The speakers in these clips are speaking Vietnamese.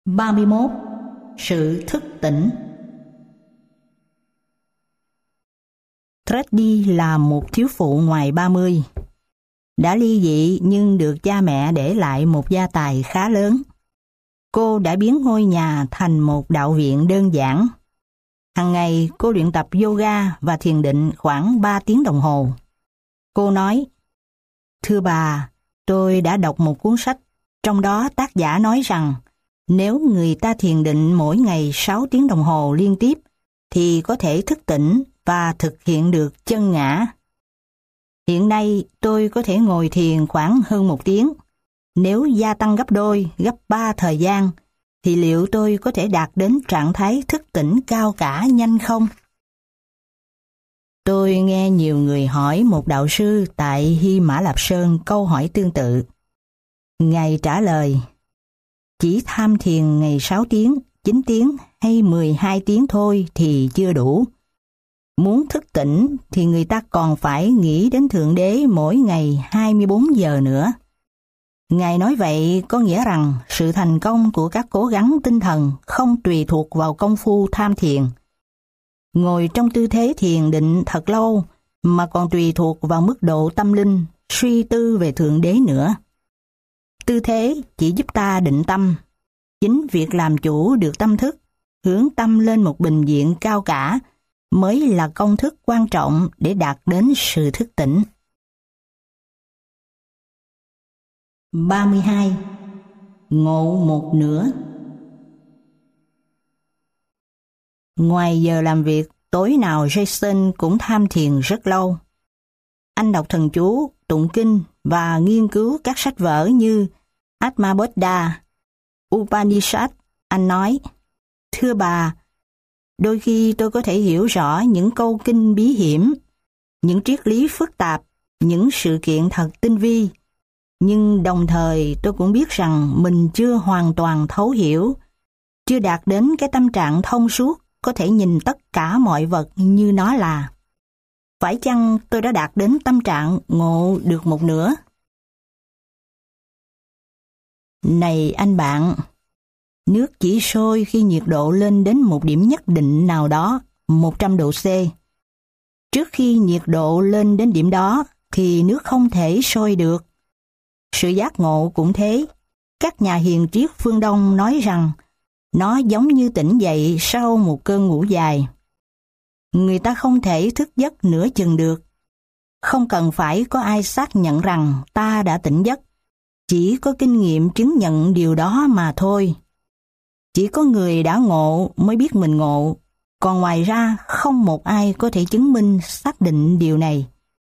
31. Sự thức tỉnh. Treddy là một thiếu phụ ngoài 30. Đã ly dị nhưng được cha mẹ để lại một gia tài khá lớn. Cô đã biến ngôi nhà thành một đạo viện đơn giản. Hàng ngày cô luyện tập yoga và thiền định khoảng 3 tiếng đồng hồ. Cô nói: "Thưa bà, tôi đã đọc một cuốn sách, trong đó tác giả nói rằng nếu người ta thiền định mỗi ngày 6 tiếng đồng hồ liên tiếp thì có thể thức tỉnh và thực hiện được chân ngã. Hiện nay tôi có thể ngồi thiền khoảng hơn 1 tiếng. Nếu gia tăng gấp đôi, gấp 3 thời gian, thì liệu tôi có thể đạt đến trạng thái thức tỉnh cao cả nhanh không?" Tôi nghe nhiều người hỏi một đạo sư tại Hy Mã Lạp Sơn câu hỏi tương tự. Ngài trả lời: "Chỉ tham thiền ngày 6 tiếng, 9 tiếng hay 12 tiếng thôi thì chưa đủ. Muốn thức tỉnh thì người ta còn phải nghĩ đến Thượng Đế mỗi ngày 24 giờ nữa." Ngài nói vậy có nghĩa rằng sự thành công của các cố gắng tinh thần không tùy thuộc vào công phu tham thiền. Ngồi trong tư thế thiền định thật lâu mà còn tùy thuộc vào mức độ tâm linh, suy tư về Thượng Đế nữa. Tư thế chỉ giúp ta định tâm. Chính việc làm chủ được tâm thức, hướng tâm lên một bình diện cao cả mới là công thức quan trọng để đạt đến sự thức tỉnh. 32. Ngộ một nửa. Ngoài giờ làm việc, tối nào Jason cũng tham thiền rất lâu. Anh đọc thần chú, tụng kinh và nghiên cứu các sách vở như Atmaboddha, Upanishad. Anh nói: "Thưa bà, đôi khi tôi có thể hiểu rõ những câu kinh bí hiểm, những triết lý phức tạp, những sự kiện thật tinh vi. Nhưng đồng thời tôi cũng biết rằng mình chưa hoàn toàn thấu hiểu, chưa đạt đến cái tâm trạng thông suốt có thể nhìn tất cả mọi vật như nó là. Phải chăng tôi đã đạt đến tâm trạng ngộ được một nửa?" Này anh bạn, nước chỉ sôi khi nhiệt độ lên đến một điểm nhất định nào đó, 100 độ C. Trước khi nhiệt độ lên đến điểm đó thì nước không thể sôi được. Sự giác ngộ cũng thế. Các nhà hiền triết phương Đông nói rằng nó giống như tỉnh dậy sau một cơn ngủ dài. Người ta không thể thức giấc nửa chừng được. Không cần phải có ai xác nhận rằng ta đã tỉnh giấc. Chỉ có kinh nghiệm chứng nhận điều đó mà thôi. Chỉ có người đã ngộ mới biết mình ngộ. Còn ngoài ra không một ai có thể chứng minh xác định điều này.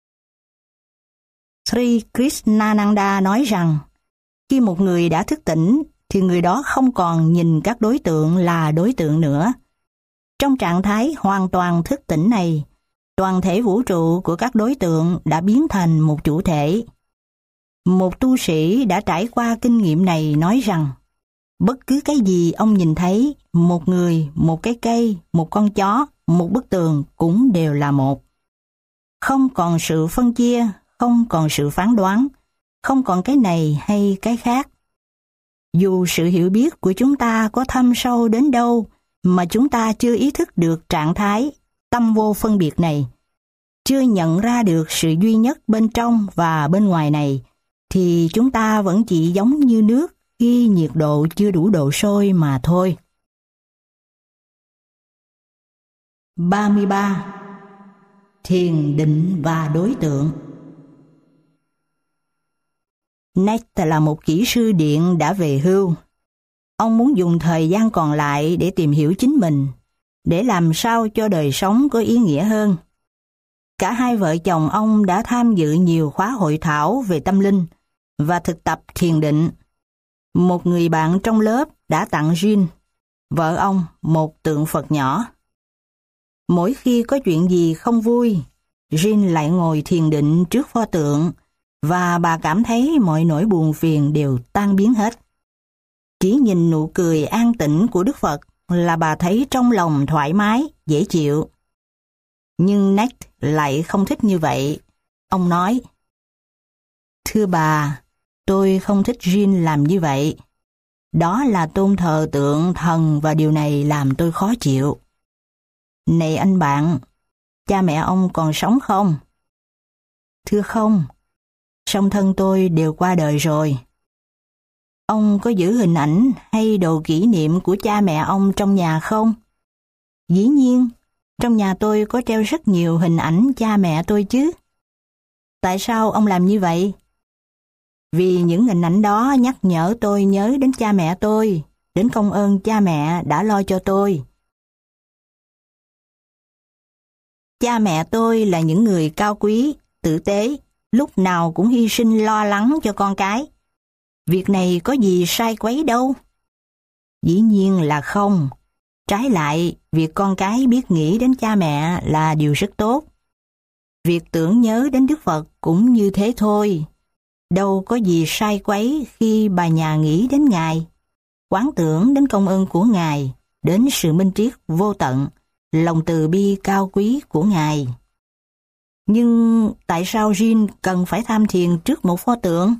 Sri Krishnananda nói rằng khi một người đã thức tỉnh thì người đó không còn nhìn các đối tượng là đối tượng nữa. Trong trạng thái hoàn toàn thức tỉnh này, toàn thể vũ trụ của các đối tượng đã biến thành một chủ thể. Một tu sĩ đã trải qua kinh nghiệm này nói rằng bất cứ cái gì ông nhìn thấy, một người, một cái cây, một con chó, một bức tường cũng đều là một. Không còn sự phân chia, không còn sự phán đoán, không còn cái này hay cái khác. Dù sự hiểu biết của chúng ta có thâm sâu đến đâu mà chúng ta chưa ý thức được trạng thái tâm vô phân biệt này, chưa nhận ra được sự duy nhất bên trong và bên ngoài này, thì chúng ta vẫn chỉ giống như nước khi nhiệt độ chưa đủ độ sôi mà thôi. 33. Thiền định và đối tượng. Nate là một kỹ sư điện đã về hưu. Ông muốn dùng thời gian còn lại để tìm hiểu chính mình, để làm sao cho đời sống có ý nghĩa hơn. Cả hai vợ chồng ông đã tham dự nhiều khóa hội thảo về tâm linh và thực tập thiền định. Một người bạn trong lớp đã tặng Jean, vợ ông, một tượng Phật nhỏ. Mỗi khi có chuyện gì không vui, Jean lại ngồi thiền định trước pho tượng và bà cảm thấy mọi nỗi buồn phiền đều tan biến hết. Chỉ nhìn nụ cười an tĩnh của Đức Phật là bà thấy trong lòng thoải mái, dễ chịu. Nhưng Nate lại không thích như vậy. Ông nói: "Thưa bà, tôi không thích Jean làm như vậy. Đó là tôn thờ tượng thần và điều này làm tôi khó chịu. Này anh bạn, cha mẹ ông còn sống không? Thưa không, song thân tôi đều qua đời rồi. Ông có giữ hình ảnh hay đồ kỷ niệm của cha mẹ ông trong nhà không? Dĩ nhiên, trong nhà tôi có treo rất nhiều hình ảnh cha mẹ tôi chứ. Tại sao ông làm như vậy? Vì những hình ảnh đó nhắc nhở tôi nhớ đến cha mẹ tôi, đến công ơn cha mẹ đã lo cho tôi. Cha mẹ tôi là những người cao quý, tử tế, lúc nào cũng hy sinh lo lắng cho con cái. Việc này có gì sai quấy đâu. Dĩ nhiên là không. Trái lại, việc con cái biết nghĩ đến cha mẹ là điều rất tốt. Việc tưởng nhớ đến Đức Phật cũng như thế thôi. Đâu có gì sai quấy khi bà nhà nghĩ đến Ngài, quán tưởng đến công ơn của Ngài, đến sự minh triết vô tận, lòng từ bi cao quý của Ngài. Nhưng tại sao Jean cần phải tham thiền trước một pho tượng?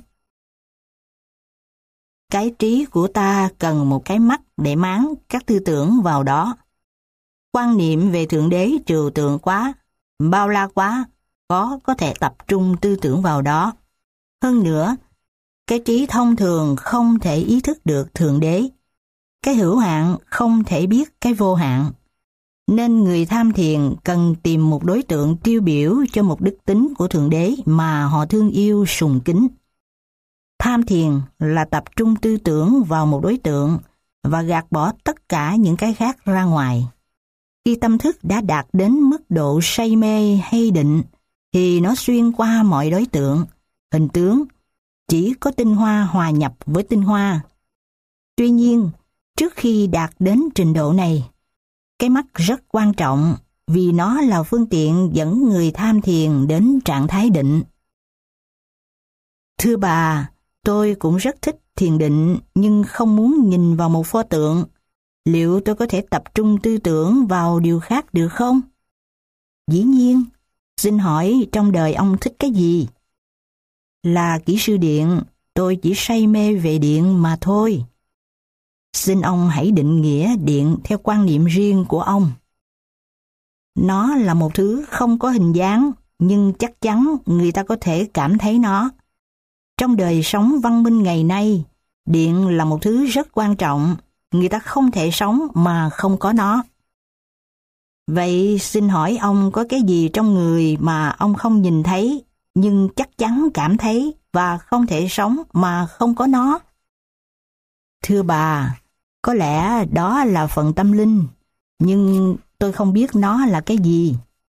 Cái trí của ta cần một cái mắt để máng các tư tưởng vào đó. Quan niệm về Thượng Đế trừu tượng quá, bao la quá, có thể tập trung tư tưởng vào đó. Hơn nữa, cái trí thông thường không thể ý thức được Thượng Đế. Cái hữu hạn không thể biết cái vô hạn. Nên người tham thiền cần tìm một đối tượng tiêu biểu cho một đức tính của Thượng Đế mà họ thương yêu sùng kính. Tham thiền là tập trung tư tưởng vào một đối tượng và gạt bỏ tất cả những cái khác ra ngoài. Khi tâm thức đã đạt đến mức độ say mê hay định, thì nó xuyên qua mọi đối tượng, hình tướng, chỉ có tinh hoa hòa nhập với tinh hoa. Tuy nhiên, trước khi đạt đến trình độ này, cái mắt rất quan trọng vì nó là phương tiện dẫn người tham thiền đến trạng thái định. Thưa bà, tôi cũng rất thích thiền định nhưng không muốn nhìn vào một pho tượng. Liệu tôi có thể tập trung tư tưởng vào điều khác được không? Dĩ nhiên, xin hỏi trong đời ông thích cái gì? Là kỹ sư điện, tôi chỉ say mê về điện mà thôi. Xin ông hãy định nghĩa điện theo quan niệm riêng của ông. Nó là một thứ không có hình dáng, nhưng chắc chắn người ta có thể cảm thấy nó. Trong đời sống văn minh ngày nay, điện là một thứ rất quan trọng, người ta không thể sống mà không có nó. Vậy xin hỏi ông có cái gì trong người mà ông không nhìn thấy, nhưng chắc chắn cảm thấy và không thể sống mà không có nó? Thưa bà, có lẽ đó là phần tâm linh, nhưng tôi không biết nó là cái gì.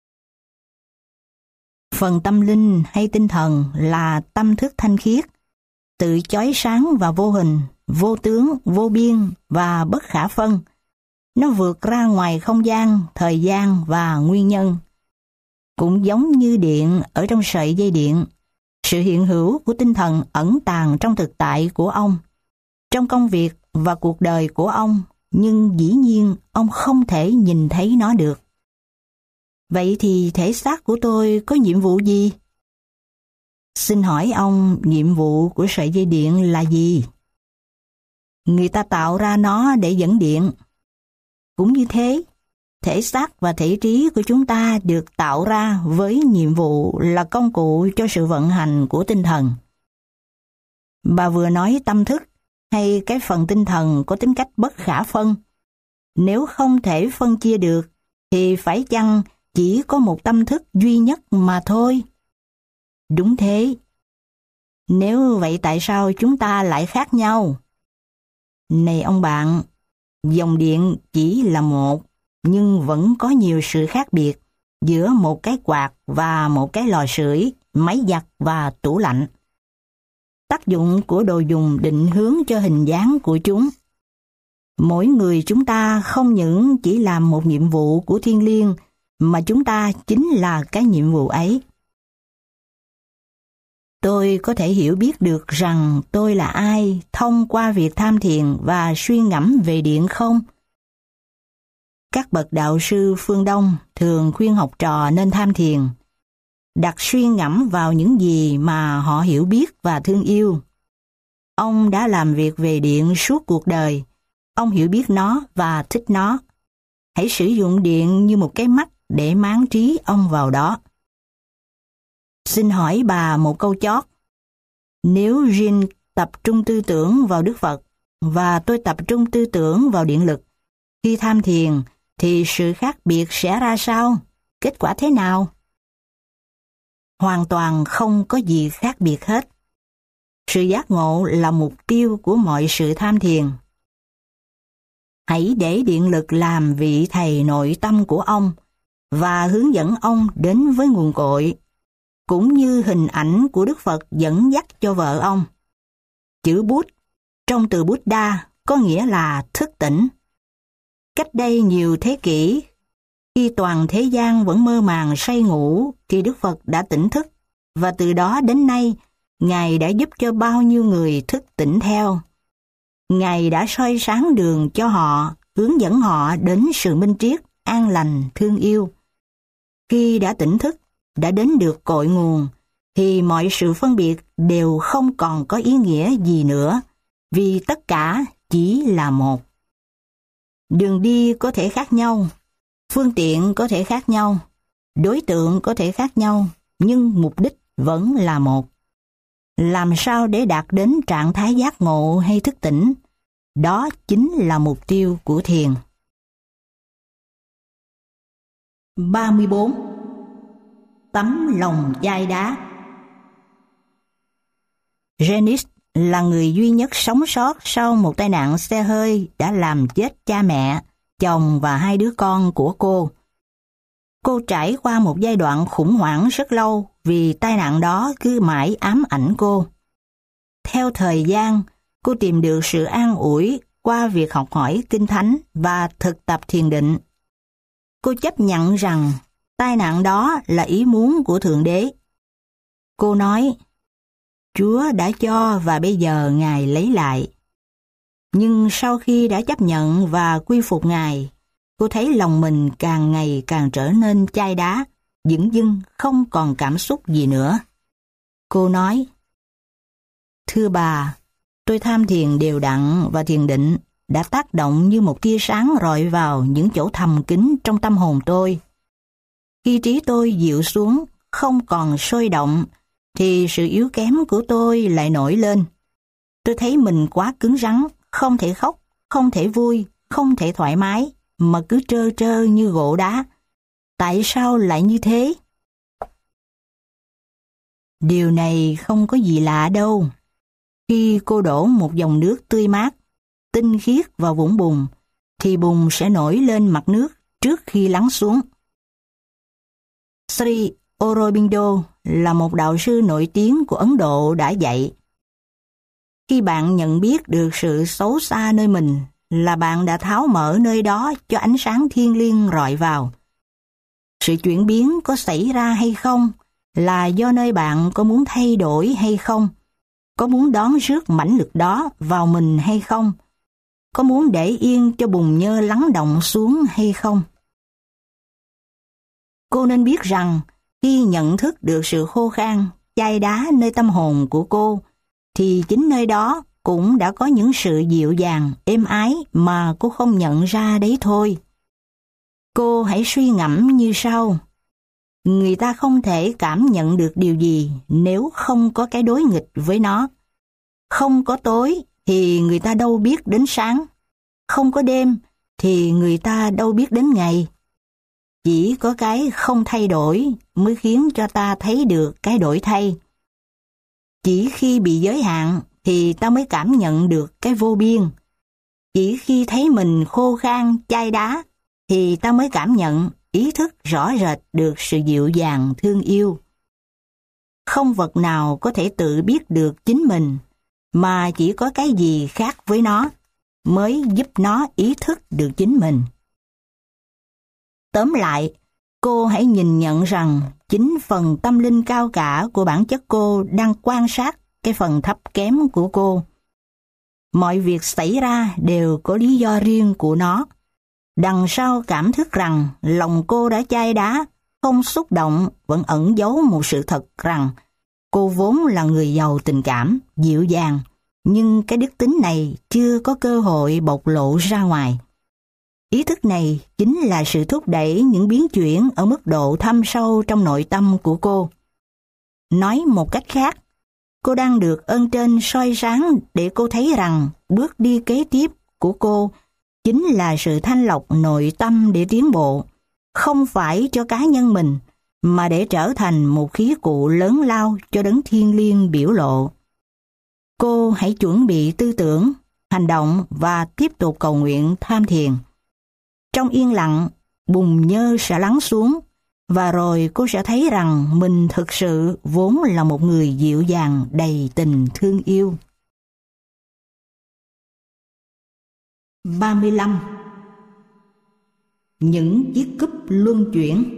Phần tâm linh hay tinh thần là tâm thức thanh khiết, tự chói sáng và vô hình, vô tướng, vô biên và bất khả phân. Nó vượt ra ngoài không gian, thời gian và nguyên nhân. Cũng giống như điện ở trong sợi dây điện, sự hiện hữu của tinh thần ẩn tàng trong thực tại của ông, trong công việc và cuộc đời của ông, nhưng dĩ nhiên ông không thể nhìn thấy nó được. Vậy thì thể xác của tôi có nhiệm vụ gì? Xin hỏi ông, nhiệm vụ của sợi dây điện là gì? Người ta tạo ra nó để dẫn điện. Cũng như thế, thể xác và thể trí của chúng ta được tạo ra với nhiệm vụ là công cụ cho sự vận hành của tinh thần. Bà vừa nói tâm thức hay cái phần tinh thần có tính cách bất khả phân. Nếu không thể phân chia được, thì phải chăng chỉ có một tâm thức duy nhất mà thôi? Đúng thế. Nếu vậy tại sao chúng ta lại khác nhau? Này ông bạn, dòng điện chỉ là một, nhưng vẫn có nhiều sự khác biệt giữa một cái quạt và một cái lò sưởi, máy giặt và tủ lạnh. Tác dụng của đồ dùng định hướng cho hình dáng của chúng. Mỗi người chúng ta không những chỉ làm một nhiệm vụ của thiêng liêng, mà chúng ta chính là cái nhiệm vụ ấy. Tôi có thể hiểu biết được rằng tôi là ai thông qua việc tham thiền và suy ngẫm về điện không? Các bậc đạo sư phương Đông thường khuyên học trò nên tham thiền, đặt suy ngẫm vào những gì mà họ hiểu biết và thương yêu. Ông đã làm việc về điện suốt cuộc đời. Ông hiểu biết nó và thích nó. Hãy sử dụng điện như một cái mắt để máng trí ông vào đó. Xin hỏi bà một câu chót. Nếu Jean tập trung tư tưởng vào Đức Phật và tôi tập trung tư tưởng vào điện lực, khi tham thiền thì sự khác biệt sẽ ra sao? Kết quả thế nào? Hoàn toàn không có gì khác biệt hết. Sự giác ngộ là mục tiêu của mọi sự tham thiền. Hãy để điện lực làm vị thầy nội tâm của ông và hướng dẫn ông đến với nguồn cội, cũng như hình ảnh của Đức Phật dẫn dắt cho vợ ông. Chữ Bút trong từ Buddha có nghĩa là thức tỉnh. Cách đây nhiều thế kỷ, khi toàn thế gian vẫn mơ màng say ngủ, thì Đức Phật đã tỉnh thức, và từ đó đến nay, Ngài đã giúp cho bao nhiêu người thức tỉnh theo. Ngài đã soi sáng đường cho họ, hướng dẫn họ đến sự minh triết, an lành, thương yêu. Khi đã tỉnh thức, đã đến được cội nguồn, thì mọi sự phân biệt đều không còn có ý nghĩa gì nữa, vì tất cả chỉ là một. Đường đi có thể khác nhau, phương tiện có thể khác nhau, đối tượng có thể khác nhau, nhưng mục đích vẫn là một. Làm sao để đạt đến trạng thái giác ngộ hay thức tỉnh? Đó chính là mục tiêu của thiền. 34. Tấm lòng chai đá. Janice là người duy nhất sống sót sau một tai nạn xe hơi đã làm chết cha mẹ, chồng và 2 đứa con của cô. Cô trải qua một giai đoạn khủng hoảng rất lâu vì tai nạn đó cứ mãi ám ảnh cô. Theo thời gian, cô tìm được sự an ủi qua việc học hỏi Kinh Thánh và thực tập thiền định. Cô chấp nhận rằng tai nạn đó là ý muốn của Thượng Đế. Cô nói, Chúa đã cho và bây giờ Ngài lấy lại. Nhưng sau khi đã chấp nhận và quy phục Ngài, cô thấy lòng mình càng ngày càng trở nên chai đá, dửng dưng, không còn cảm xúc gì nữa. Cô nói, thưa bà, tôi tham thiền đều đặn và thiền định đã tác động như một tia sáng rọi vào những chỗ thầm kín trong tâm hồn tôi. Khi trí tôi dịu xuống, không còn sôi động, thì sự yếu kém của tôi lại nổi lên. Tôi thấy mình quá cứng rắn, không thể khóc, không thể vui, không thể thoải mái, mà cứ trơ trơ như gỗ đá. Tại sao lại như thế? Điều này không có gì lạ đâu. Khi cô đổ một dòng nước tươi mát, tinh khiết vào vũng bùn, thì bùn sẽ nổi lên mặt nước trước khi lắng xuống. Sri Aurobindo là một đạo sư nổi tiếng của Ấn Độ đã dạy. Khi bạn nhận biết được sự xấu xa nơi mình, là bạn đã tháo mở nơi đó cho ánh sáng thiêng liêng rọi vào. Sự chuyển biến có xảy ra hay không là do nơi bạn có muốn thay đổi hay không, có muốn đón rước mãnh lực đó vào mình hay không, có muốn để yên cho bùn nhơ lắng đọng xuống hay không. Cô nên biết rằng khi nhận thức được sự khô khan, chai đá nơi tâm hồn của cô, thì chính nơi đó cũng đã có những sự dịu dàng, êm ái mà cô không nhận ra đấy thôi. Cô hãy suy ngẫm như sau. Người ta không thể cảm nhận được điều gì nếu không có cái đối nghịch với nó. Không có tối thì người ta đâu biết đến sáng. Không có đêm thì người ta đâu biết đến ngày. Chỉ có cái không thay đổi mới khiến cho ta thấy được cái đổi thay. Chỉ khi bị giới hạn thì ta mới cảm nhận được cái vô biên. Chỉ khi thấy mình khô khan, chai đá thì ta mới cảm nhận, ý thức rõ rệt được sự dịu dàng, thương yêu. Không vật nào có thể tự biết được chính mình, mà chỉ có cái gì khác với nó mới giúp nó ý thức được chính mình. Tóm lại, cô hãy nhìn nhận rằng chính phần tâm linh cao cả của bản chất cô đang quan sát cái phần thấp kém của cô. Mọi việc xảy ra đều có lý do riêng của nó. Đằng sau cảm thức rằng lòng cô đã chai đá, không xúc động, vẫn ẩn giấu một sự thật rằng cô vốn là người giàu tình cảm, dịu dàng, nhưng cái đức tính này chưa có cơ hội bộc lộ ra ngoài. Ý thức này chính là sự thúc đẩy những biến chuyển ở mức độ thâm sâu trong nội tâm của cô. Nói một cách khác, cô đang được ơn trên soi sáng để cô thấy rằng bước đi kế tiếp của cô chính là sự thanh lọc nội tâm để tiến bộ, không phải cho cá nhân mình, mà để trở thành một khí cụ lớn lao cho đấng thiêng liêng biểu lộ. Cô hãy chuẩn bị tư tưởng, hành động và tiếp tục cầu nguyện tham thiền. Trong yên lặng, bùn nhơ sẽ lắng xuống, và rồi cô sẽ thấy rằng mình thực sự vốn là một người dịu dàng đầy tình thương yêu. 35. Những chiếc cúp luân chuyển.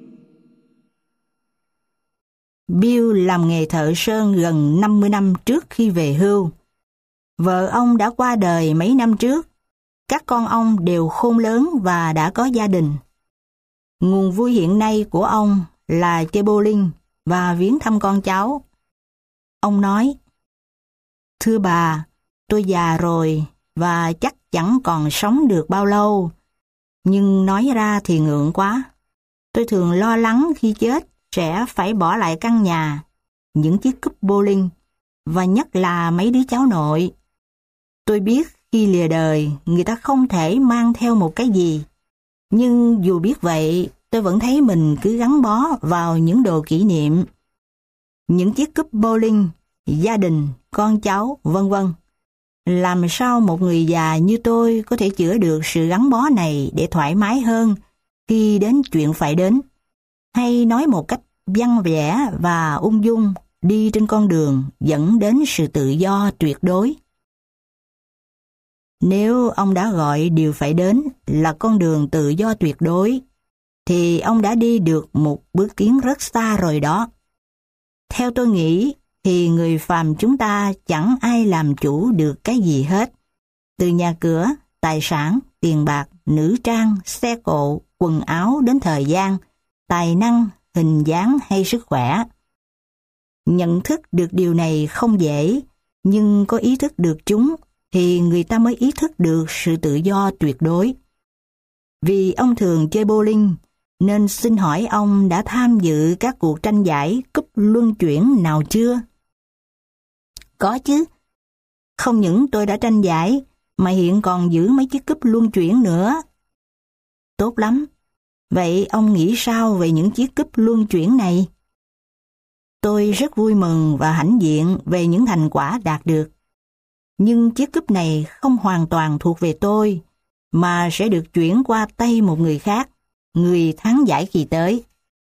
Bill làm nghề thợ sơn gần 50 năm trước khi về hưu. Vợ ông đã qua đời mấy năm trước. Các con ông đều khôn lớn và đã có gia đình. Nguồn vui hiện nay của ông là chơi bowling và viếng thăm con cháu. Ông nói, thưa bà, tôi già rồi và chắc chẳng còn sống được bao lâu. Nhưng nói ra thì ngượng quá. Tôi thường lo lắng khi chết sẽ phải bỏ lại căn nhà, những chiếc cúp bowling, và nhất là mấy đứa cháu nội. Tôi biết khi lìa đời, người ta không thể mang theo một cái gì. Nhưng dù biết vậy, tôi vẫn thấy mình cứ gắn bó vào những đồ kỷ niệm. Những chiếc cúp bowling, gia đình, con cháu, vân vân. Làm sao một người già như tôi có thể chữa được sự gắn bó này để thoải mái hơn khi đến chuyện phải đến? Hay nói một cách văn vẻ và ung dung, đi trên con đường dẫn đến sự tự do tuyệt đối. Nếu ông đã gọi điều phải đến là con đường tự do tuyệt đối, thì ông đã đi được một bước tiến rất xa rồi đó. Theo tôi nghĩ, thì người phàm chúng ta chẳng ai làm chủ được cái gì hết. Từ nhà cửa, tài sản, tiền bạc, nữ trang, xe cộ, quần áo đến thời gian, tài năng, hình dáng hay sức khỏe. Nhận thức được điều này không dễ, nhưng có ý thức được chúng thì người ta mới ý thức được sự tự do tuyệt đối. Vì ông thường chơi bowling, nên xin hỏi ông đã tham dự các cuộc tranh giải cúp luân chuyển nào chưa? Có chứ. Không những tôi đã tranh giải, mà hiện còn giữ mấy chiếc cúp luân chuyển nữa. Tốt lắm. Vậy ông nghĩ sao về những chiếc cúp luân chuyển này? Tôi rất vui mừng và hãnh diện về những thành quả đạt được. Nhưng chiếc cúp này không hoàn toàn thuộc về tôi, mà sẽ được chuyển qua tay một người khác, người thắng giải kỳ tới.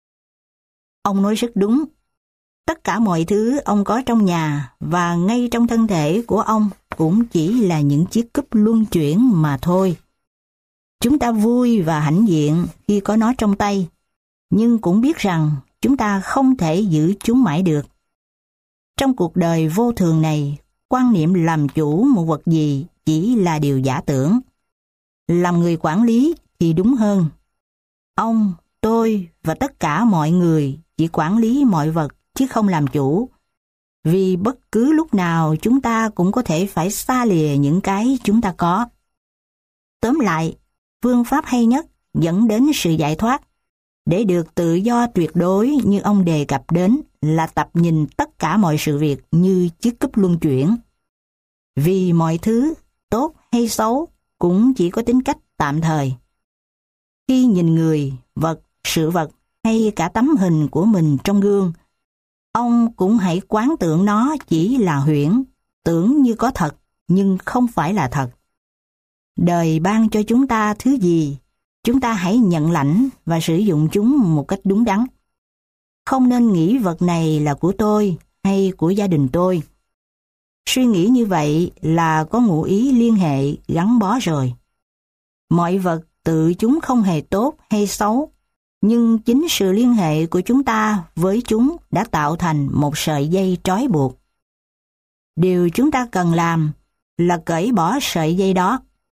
Ông nói rất đúng. Tất cả mọi thứ ông có trong nhà và ngay trong thân thể của ông cũng chỉ là những chiếc cúp luân chuyển mà thôi. Chúng ta vui và hãnh diện khi có nó trong tay, nhưng cũng biết rằng chúng ta không thể giữ chúng mãi được. Trong cuộc đời vô thường này, quan niệm làm chủ một vật gì chỉ là điều giả tưởng. Làm người quản lý thì đúng hơn. Ông, tôi và tất cả mọi người chỉ quản lý mọi vật chứ không làm chủ. Vì bất cứ lúc nào chúng ta cũng có thể phải xa lìa những cái chúng ta có. Tóm lại, phương pháp hay nhất dẫn đến sự giải thoát, để được tự do tuyệt đối như ông đề cập đến, là tập nhìn tất cả mọi sự việc như chiếc cúp luân chuyển. Vì mọi thứ, tốt hay xấu, cũng chỉ có tính cách tạm thời. Khi nhìn người, vật, sự vật hay cả tấm hình của mình trong gương, ông cũng hãy quán tưởng nó chỉ là huyễn, tưởng như có thật nhưng không phải là thật. Đời ban cho chúng ta thứ gì, chúng ta hãy nhận lãnh và sử dụng chúng một cách đúng đắn. Không nên nghĩ vật này là của tôi hay của gia đình tôi. Suy nghĩ như vậy là có ngụ ý liên hệ gắn bó rồi. Mọi vật tự chúng không hề tốt hay xấu, nhưng chính sự liên hệ của chúng ta với chúng đã tạo thành một sợi dây trói buộc. Điều chúng ta cần làm là cởi bỏ sợi dây đó.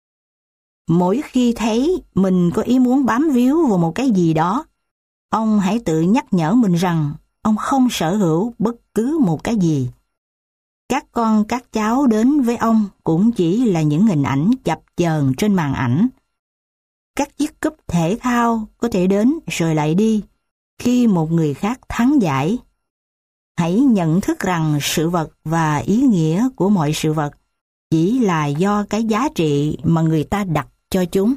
Mỗi khi thấy mình có ý muốn bám víu vào một cái gì đó, ông hãy tự nhắc nhở mình rằng ông không sở hữu bất cứ một cái gì. Các con các cháu đến với ông cũng chỉ là những hình ảnh chập chờn trên màn ảnh. Các chiếc cúp thể thao có thể đến rồi lại đi khi một người khác thắng giải. Hãy nhận thức rằng sự vật và ý nghĩa của mọi sự vật chỉ là do cái giá trị mà người ta đặt cho chúng.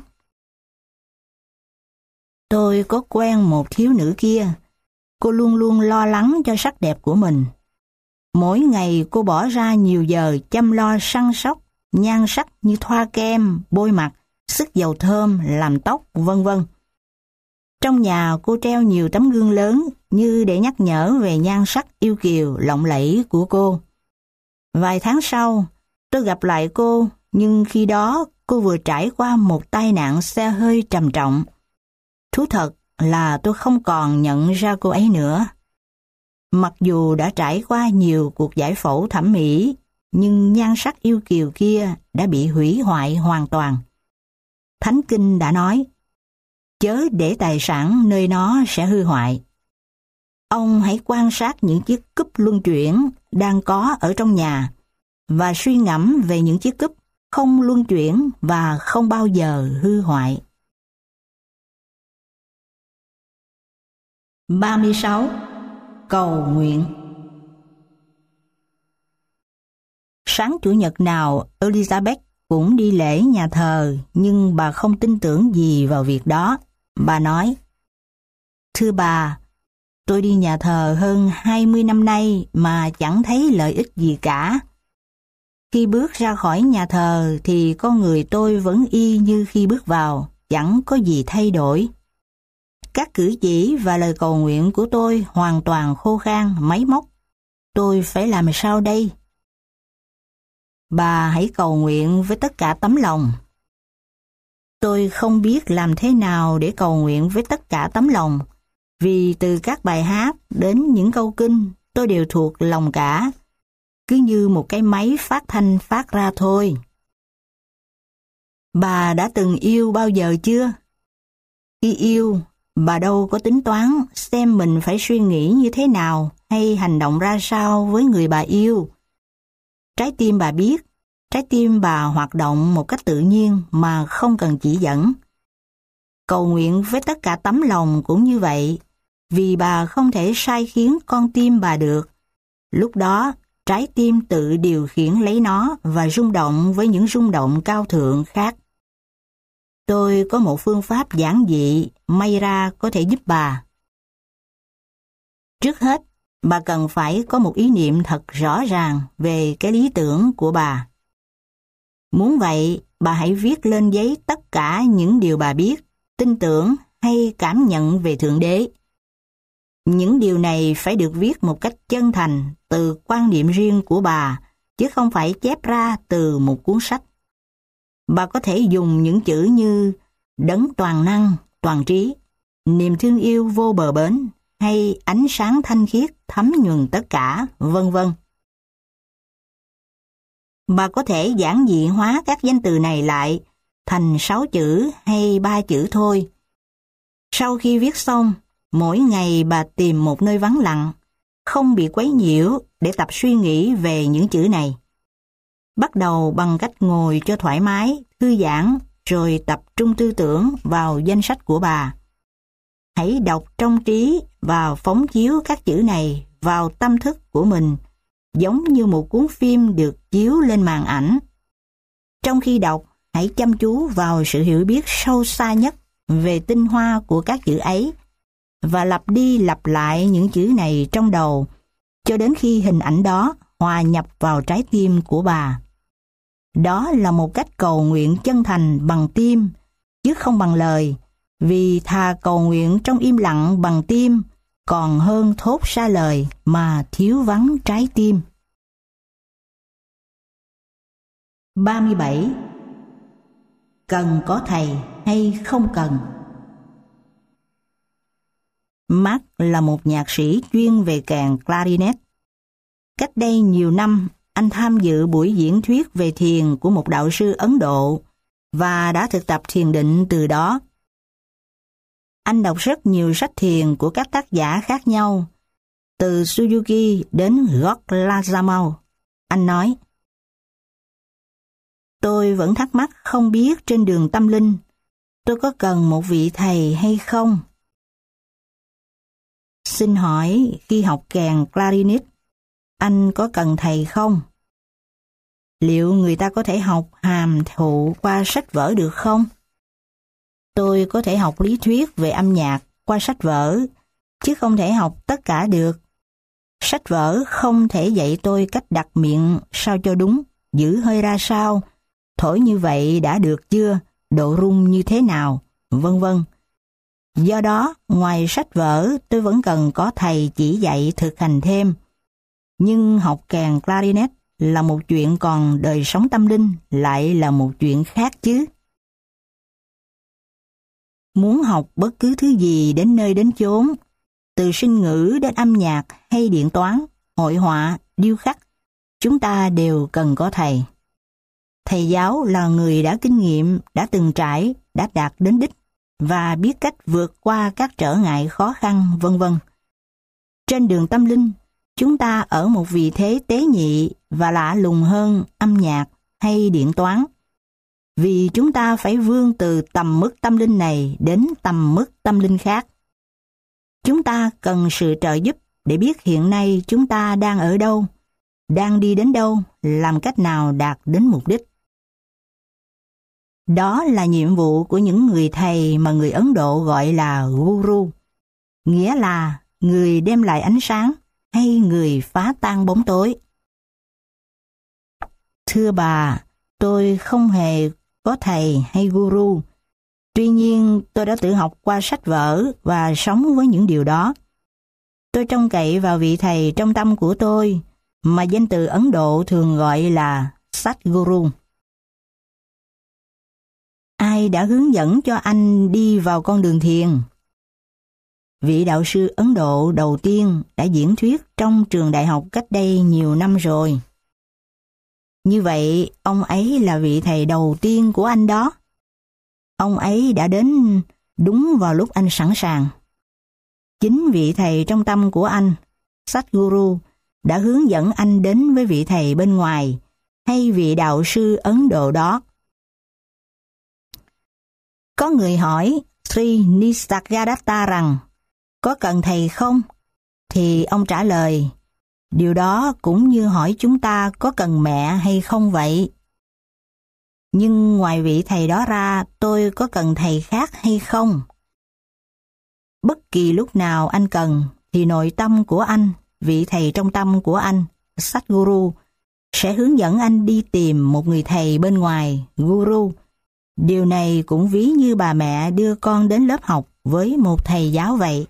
Tôi có quen một thiếu nữ kia. Cô luôn luôn lo lắng cho sắc đẹp của mình. Mỗi ngày cô bỏ ra nhiều giờ chăm lo săn sóc, nhan sắc như thoa kem, bôi mặt, xức dầu thơm, làm tóc, vân vân. Trong nhà cô treo nhiều tấm gương lớn như để nhắc nhở về nhan sắc yêu kiều, lộng lẫy của cô. Vài tháng sau, tôi gặp lại cô, nhưng khi đó cô vừa trải qua một tai nạn xe hơi trầm trọng. Thú thật là tôi không còn nhận ra cô ấy nữa. Mặc dù đã trải qua nhiều cuộc giải phẫu thẩm mỹ, nhưng nhan sắc yêu kiều kia đã bị hủy hoại hoàn toàn. Thánh Kinh đã nói, chớ để tài sản nơi nó sẽ hư hoại. Ông hãy quan sát những chiếc cúp luân chuyển đang có ở trong nhà và suy ngẫm về những chiếc cúp không luân chuyển và không bao giờ hư hoại. 36. Cầu nguyện. Sáng Chủ nhật nào, Elizabeth cũng đi lễ nhà thờ, nhưng bà không tin tưởng gì vào việc đó. Bà nói, thưa bà, tôi đi nhà thờ hơn 20 năm nay mà chẳng thấy lợi ích gì cả. Khi bước ra khỏi nhà thờ thì con người tôi vẫn y như khi bước vào, chẳng có gì thay đổi. Các cử chỉ và lời cầu nguyện của tôi hoàn toàn khô khan, máy móc. Tôi phải làm sao đây? Bà hãy cầu nguyện với tất cả tấm lòng. Tôi không biết làm thế nào để cầu nguyện với tất cả tấm lòng, vì từ các bài hát đến những câu kinh tôi đều thuộc lòng cả, cứ như một cái máy phát thanh phát ra thôi. Bà đã từng yêu bao giờ chưa? Khi yêu, bà đâu có tính toán xem mình phải suy nghĩ như thế nào hay hành động ra sao với người bà yêu. Trái tim bà biết, trái tim bà hoạt động một cách tự nhiên mà không cần chỉ dẫn. Cầu nguyện với tất cả tấm lòng cũng như vậy, vì bà không thể sai khiến con tim bà được. Lúc đó, trái tim tự điều khiển lấy nó và rung động với những rung động cao thượng khác. Tôi có một phương pháp giản dị, may ra có thể giúp bà. Trước hết, bà cần phải có một ý niệm thật rõ ràng về cái lý tưởng của bà. Muốn vậy, bà hãy viết lên giấy tất cả những điều bà biết, tin tưởng hay cảm nhận về Thượng Đế. Những điều này phải được viết một cách chân thành từ quan niệm riêng của bà, chứ không phải chép ra từ một cuốn sách. Bà có thể dùng những chữ như đấng toàn năng, toàn trí, niềm thương yêu vô bờ bến hay ánh sáng thanh khiết thấm nhuần tất cả, vân vân. Bà có thể giản dị hóa các danh từ này lại thành 6 chữ hay 3 chữ thôi. Sau khi viết xong, mỗi ngày bà tìm một nơi vắng lặng, không bị quấy nhiễu để tập suy nghĩ về những chữ này. Bắt đầu bằng cách ngồi cho thoải mái, thư giãn, rồi tập trung tư tưởng vào danh sách của bà. Hãy đọc trong trí và phóng chiếu các chữ này vào tâm thức của mình, giống như một cuốn phim được chiếu lên màn ảnh. Trong khi đọc, hãy chăm chú vào sự hiểu biết sâu xa nhất về tinh hoa của các chữ ấy, và lặp đi lặp lại những chữ này trong đầu, cho đến khi hình ảnh đó hòa nhập vào trái tim của bà. Đó là một cách cầu nguyện chân thành bằng tim, chứ không bằng lời, vì thà cầu nguyện trong im lặng bằng tim, còn hơn thốt ra lời mà thiếu vắng trái tim. 37. Cần có thầy hay không cần? Mark là một nhạc sĩ chuyên về kèn clarinet. Cách đây nhiều năm, anh tham dự buổi diễn thuyết về thiền của một đạo sư Ấn Độ và đã thực tập thiền định từ đó. Anh đọc rất nhiều sách thiền của các tác giả khác nhau, từ Suzuki đến Gok Lhasa Mau. Anh nói, tôi vẫn thắc mắc không biết trên đường tâm linh tôi có cần một vị thầy hay không. Xin hỏi khi học kèn clarinet, anh có cần thầy không? Liệu người ta có thể học hàm thụ qua sách vở được không? Tôi có thể học lý thuyết về âm nhạc qua sách vở, chứ không thể học tất cả được. Sách vở không thể dạy tôi cách đặt miệng sao cho đúng, giữ hơi ra sao, thổi như vậy đã được chưa, độ rung như thế nào, vân vân. Do đó, ngoài sách vở, tôi vẫn cần có thầy chỉ dạy thực hành thêm. Nhưng học kèn clarinet là một chuyện, còn đời sống tâm linh lại là một chuyện khác chứ. Muốn học bất cứ thứ gì đến nơi đến chốn, từ sinh ngữ đến âm nhạc hay điện toán, hội họa, điêu khắc, chúng ta đều cần có thầy. Thầy giáo là người đã kinh nghiệm, đã từng trải, đã đạt đến đích và biết cách vượt qua các trở ngại khó khăn, vân vân. Trên đường tâm linh, chúng ta ở một vị thế tế nhị và lạ lùng hơn âm nhạc hay điện toán, vì chúng ta phải vươn từ tầm mức tâm linh này đến tầm mức tâm linh khác. Chúng ta cần sự trợ giúp để biết hiện nay chúng ta đang ở đâu, đang đi đến đâu, làm cách nào đạt đến mục đích. Đó là nhiệm vụ của những người thầy mà người Ấn Độ gọi là Guru, nghĩa là người đem lại ánh sáng hay người phá tan bóng tối. Thưa bà, tôi không hề có thầy hay Guru. Tuy nhiên, tôi đã tự học qua sách vở và sống với những điều đó. Tôi trông cậy vào vị thầy trong tâm của tôi, mà danh từ Ấn Độ thường gọi là Satguru. Ai đã hướng dẫn cho anh đi vào con đường thiền? Vị đạo sư Ấn Độ đầu tiên đã diễn thuyết trong trường đại học cách đây nhiều năm rồi. Như vậy, ông ấy là vị thầy đầu tiên của anh đó. Ông ấy đã đến đúng vào lúc anh sẵn sàng. Chính vị thầy trong tâm của anh, Satguru, đã hướng dẫn anh đến với vị thầy bên ngoài, hay vị đạo sư Ấn Độ đó. Có người hỏi Sri Nisargadatta rằng, có cần thầy không? Thì ông trả lời, điều đó cũng như hỏi chúng ta có cần mẹ hay không vậy. Nhưng ngoài vị thầy đó ra, tôi có cần thầy khác hay không? Bất kỳ lúc nào anh cần, thì nội tâm của anh, vị thầy trong tâm của anh, Satguru, sẽ hướng dẫn anh đi tìm một người thầy bên ngoài, Guru. Điều này cũng ví như bà mẹ đưa con đến lớp học với một thầy giáo vậy.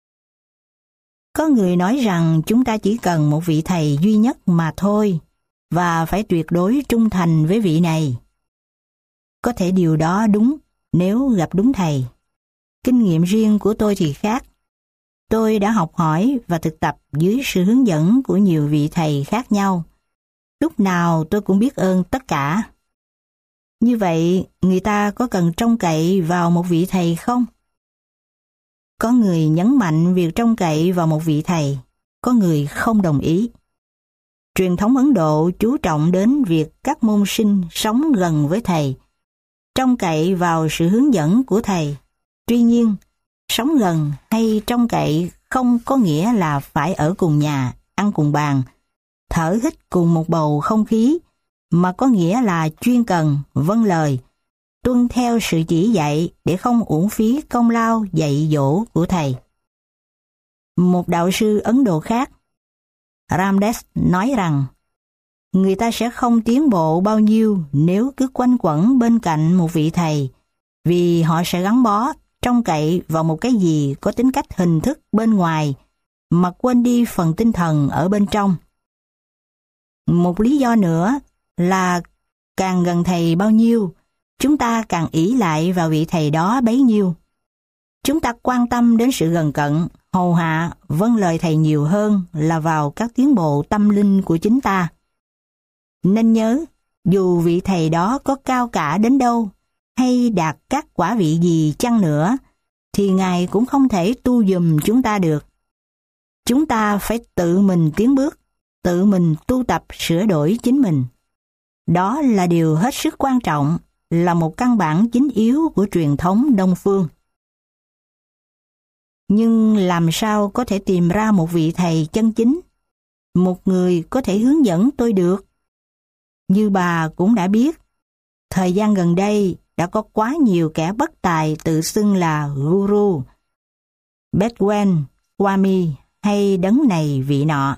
Có người nói rằng chúng ta chỉ cần một vị thầy duy nhất mà thôi, và phải tuyệt đối trung thành với vị này. Có thể điều đó đúng nếu gặp đúng thầy. Kinh nghiệm riêng của tôi thì khác. Tôi đã học hỏi và thực tập dưới sự hướng dẫn của nhiều vị thầy khác nhau. Lúc nào tôi cũng biết ơn tất cả. Như vậy, người ta có cần trông cậy vào một vị thầy không? Có người nhấn mạnh việc trông cậy vào một vị thầy, có người không đồng ý. Truyền thống Ấn Độ chú trọng đến việc các môn sinh sống gần với thầy, trông cậy vào sự hướng dẫn của thầy. Tuy nhiên, sống gần hay trông cậy không có nghĩa là phải ở cùng nhà, ăn cùng bàn, thở hít cùng một bầu không khí, mà có nghĩa là chuyên cần, vâng lời, tuân theo sự chỉ dạy để không uổng phí công lao dạy dỗ của thầy. Một đạo sư Ấn Độ khác, Ramdas, nói rằng người ta sẽ không tiến bộ bao nhiêu nếu cứ quanh quẩn bên cạnh một vị thầy, vì họ sẽ gắn bó, trông cậy vào một cái gì có tính cách hình thức bên ngoài mà quên đi phần tinh thần ở bên trong. Một lý do nữa là càng gần thầy bao nhiêu, chúng ta càng ỷ lại vào vị thầy đó bấy nhiêu. Chúng ta quan tâm đến sự gần cận, hầu hạ, vâng lời thầy nhiều hơn là vào các tiến bộ tâm linh của chính ta. Nên nhớ, dù vị thầy đó có cao cả đến đâu, hay đạt các quả vị gì chăng nữa, thì Ngài cũng không thể tu giùm chúng ta được. Chúng ta phải tự mình tiến bước, tự mình tu tập sửa đổi chính mình. Đó là điều hết sức quan trọng, là một căn bản chính yếu của truyền thống Đông phương. Nhưng làm sao có thể tìm ra một vị thầy chân chính, một người có thể hướng dẫn tôi được? Như bà cũng đã biết, thời gian gần đây đã có quá nhiều kẻ bất tài tự xưng là Guru, Bedouin, Swami hay đấng này vị nọ.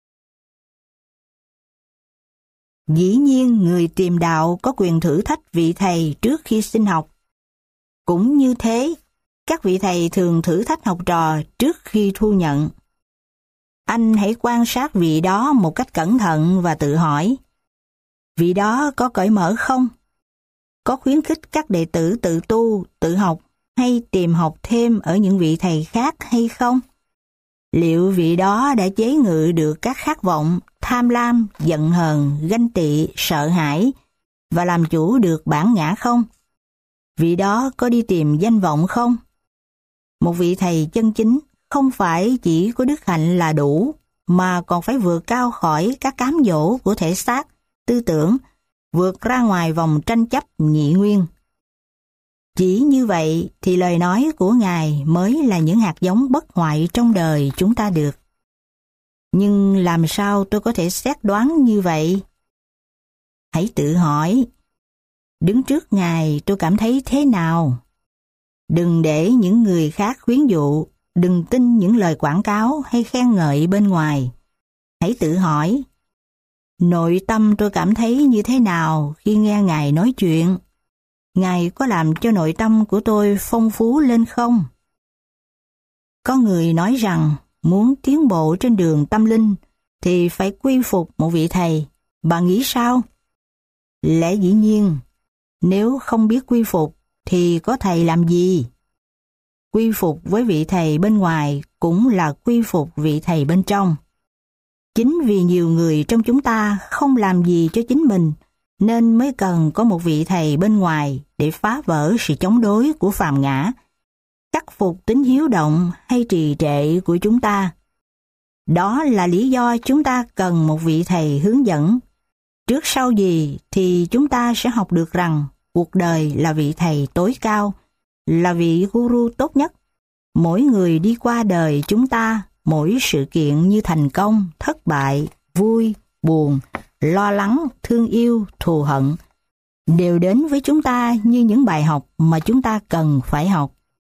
Dĩ nhiên người tìm đạo có quyền thử thách vị thầy trước khi xin học. Cũng như thế, các vị thầy thường thử thách học trò trước khi thu nhận. Anh hãy quan sát vị đó một cách cẩn thận và tự hỏi, vị đó có cởi mở không? Có khuyến khích các đệ tử tự tu, tự học hay tìm học thêm ở những vị thầy khác hay không? Liệu vị đó đã chế ngự được các khát vọng, tham lam, giận hờn, ganh tị, sợ hãi và làm chủ được bản ngã không? Vị đó có đi tìm danh vọng không? Một vị thầy chân chính không phải chỉ có đức hạnh là đủ, mà còn phải vượt cao khỏi các cám dỗ của thể xác, tư tưởng, vượt ra ngoài vòng tranh chấp nhị nguyên. Chỉ như vậy thì lời nói của Ngài mới là những hạt giống bất hoại trong đời chúng ta được. Nhưng làm sao tôi có thể xét đoán như vậy? Hãy tự hỏi, đứng trước Ngài tôi cảm thấy thế nào? Đừng để những người khác khuyến dụ, đừng tin những lời quảng cáo hay khen ngợi bên ngoài. Hãy tự hỏi, nội tâm tôi cảm thấy như thế nào khi nghe Ngài nói chuyện? Ngài có làm cho nội tâm của tôi phong phú lên không? Có người nói rằng muốn tiến bộ trên đường tâm linh thì phải quy phục một vị thầy. Bà nghĩ sao? Lẽ dĩ nhiên, nếu không biết quy phục thì có thầy làm gì? Quy phục với vị thầy bên ngoài cũng là quy phục vị thầy bên trong. Chính vì nhiều người trong chúng ta không làm gì cho chính mình, nên mới cần có một vị thầy bên ngoài để phá vỡ sự chống đối của phàm ngã, khắc phục tính hiếu động hay trì trệ của chúng ta. Đó là lý do chúng ta cần một vị thầy hướng dẫn. Trước sau gì thì chúng ta sẽ học được rằng cuộc đời là vị thầy tối cao, là vị guru tốt nhất. Mỗi người đi qua đời chúng ta, mỗi sự kiện như thành công, thất bại, vui, buồn, lo lắng, thương yêu, thù hận, đều đến với chúng ta như những bài học mà chúng ta cần phải học.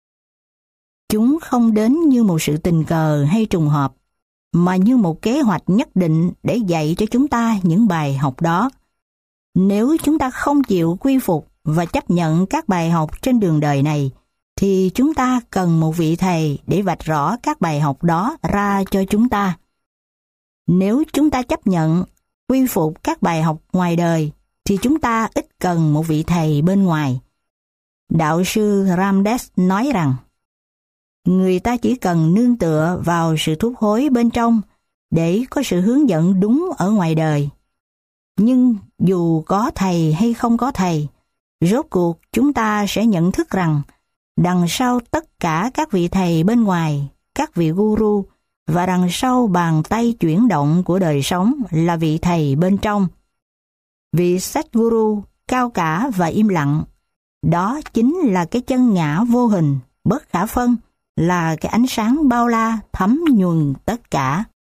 Chúng không đến như một sự tình cờ hay trùng hợp, mà như một kế hoạch nhất định để dạy cho chúng ta những bài học đó. Nếu chúng ta không chịu quy phục và chấp nhận các bài học trên đường đời này, thì chúng ta cần một vị thầy để vạch rõ các bài học đó ra cho chúng ta. Nếu chúng ta chấp nhận, quy phục các bài học ngoài đời, thì chúng ta ít cần một vị thầy bên ngoài. Đạo sư Ramdas nói rằng, người ta chỉ cần nương tựa vào sự thúc hối bên trong để có sự hướng dẫn đúng ở ngoài đời. Nhưng dù có thầy hay không có thầy, rốt cuộc chúng ta sẽ nhận thức rằng đằng sau tất cả các vị thầy bên ngoài, các vị guru, và đằng sau bàn tay chuyển động của đời sống là vị thầy bên trong. Vị Sadguru cao cả và im lặng, đó chính là cái chân ngã vô hình, bất khả phân, là cái ánh sáng bao la thấm nhuần tất cả.